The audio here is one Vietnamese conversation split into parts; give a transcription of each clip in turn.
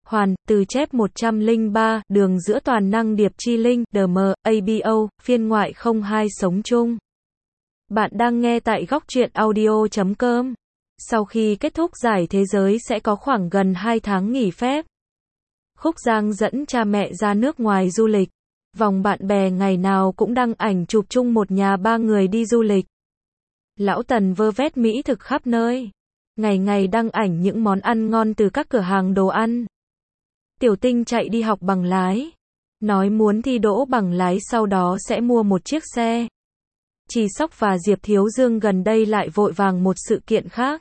Hoàn, từ chép 103, đường giữa toàn năng điệp chi linh, DM, ABO, phiên ngoại 02 sống chung. Bạn đang nghe tại góc truyện audio.com. Sau khi kết thúc giải thế giới sẽ có khoảng gần 2 tháng nghỉ phép. Khúc Giang dẫn cha mẹ ra nước ngoài du lịch. Vòng bạn bè ngày nào cũng đăng ảnh chụp chung một nhà 3 người đi du lịch. Lão Tần vơ vét mỹ thực khắp nơi. Ngày ngày đăng ảnh những món ăn ngon từ các cửa hàng đồ ăn. Tiểu Tinh chạy đi học bằng lái. Nói muốn thi đỗ bằng lái sau đó sẽ mua một chiếc xe. Trì Sóc và Diệp Thiếu Dương gần đây lại vội vàng một sự kiện khác.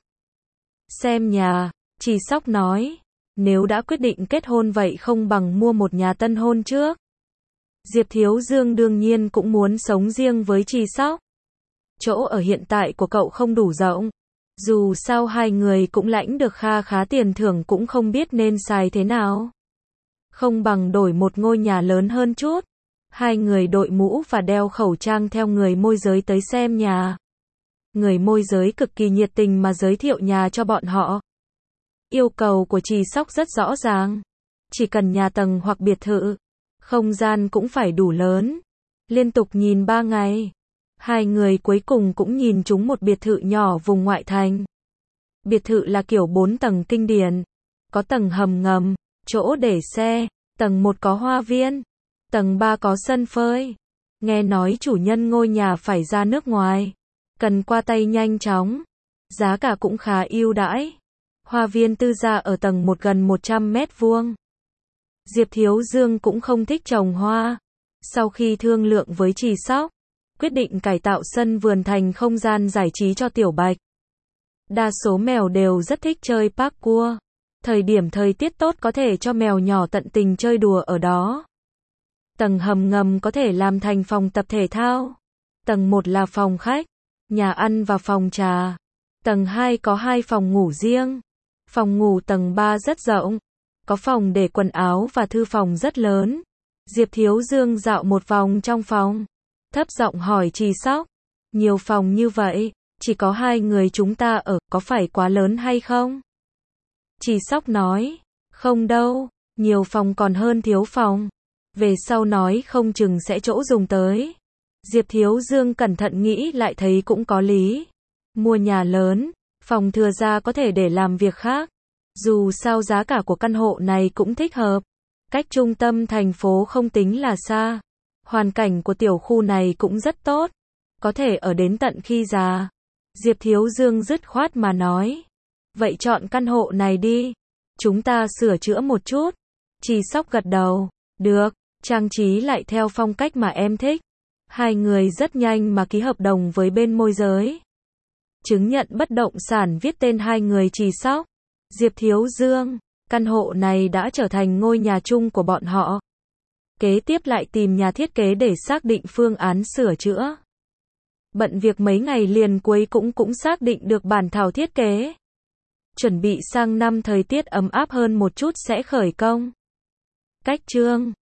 Xem nhà, Trì Sóc nói. Nếu đã quyết định kết hôn vậy không bằng mua một nhà tân hôn trước. Diệp Thiếu Dương đương nhiên cũng muốn sống riêng với Trì Sóc. Chỗ ở hiện tại của cậu không đủ rộng. Dù sao hai người cũng lãnh được kha khá tiền thưởng cũng không biết nên xài thế nào. Không bằng đổi một ngôi nhà lớn hơn chút. Hai người đội mũ và đeo khẩu trang theo người môi giới tới xem nhà. Người môi giới cực kỳ nhiệt tình mà giới thiệu nhà cho bọn họ. Yêu cầu của Trì Sóc rất rõ ràng. Chỉ cần nhà tầng hoặc biệt thự. Không gian cũng phải đủ lớn. Liên tục nhìn 3 ngày. Hai người cuối cùng cũng nhìn trúng một biệt thự nhỏ vùng ngoại thành. Biệt thự là kiểu 4 tầng kinh điển. Có tầng hầm ngầm, chỗ để xe. Tầng 1 có hoa viên. Tầng 3 có sân phơi. Nghe nói chủ nhân ngôi nhà phải ra nước ngoài. Cần qua tay nhanh chóng. Giá cả cũng khá ưu đãi. Hoa viên tư gia ở tầng 1 gần 100 mét vuông. Diệp Thiếu Dương cũng không thích trồng hoa. Sau khi thương lượng với Trì Sóc, quyết định cải tạo sân vườn thành không gian giải trí cho Tiểu Bạch. Đa số mèo đều rất thích chơi parkour. Thời điểm thời tiết tốt có thể cho mèo nhỏ tận tình chơi đùa ở đó. Tầng hầm ngầm có thể làm thành phòng tập thể thao. Tầng 1 là phòng khách, nhà ăn và phòng trà. Tầng 2 có 2 phòng ngủ riêng. Phòng ngủ tầng 3 rất rộng. Có phòng để quần áo và thư phòng rất lớn. Diệp Thiếu Dương dạo một vòng trong phòng. Thấp giọng hỏi Trì Sóc. Nhiều phòng như vậy, chỉ có 2 người chúng ta ở, có phải quá lớn hay không? Trì Sóc nói. Không đâu, nhiều phòng còn hơn thiếu phòng. Về sau nói không chừng sẽ chỗ dùng tới. Diệp Thiếu Dương cẩn thận nghĩ lại thấy cũng có lý. Mua nhà lớn, phòng thừa ra có thể để làm việc khác. Dù sao giá cả của căn hộ này cũng thích hợp. Cách trung tâm thành phố không tính là xa. Hoàn cảnh của tiểu khu này cũng rất tốt. Có thể ở đến tận khi già. Diệp Thiếu Dương dứt khoát mà nói. Vậy chọn căn hộ này đi. Chúng ta sửa chữa một chút. Trì Sóc gật đầu. Được, trang trí lại theo phong cách mà em thích. Hai người rất nhanh mà ký hợp đồng với bên môi giới. Chứng nhận bất động sản viết tên hai người Trì Sóc, Diệp Thiếu Dương. Căn hộ này đã trở thành ngôi nhà chung của bọn họ. Kế tiếp lại tìm nhà thiết kế để xác định phương án sửa chữa. Bận việc mấy ngày liền cuối cũng xác định được bản thảo thiết kế. Chuẩn bị sang năm thời tiết ấm áp hơn một chút sẽ khởi công. Cách chương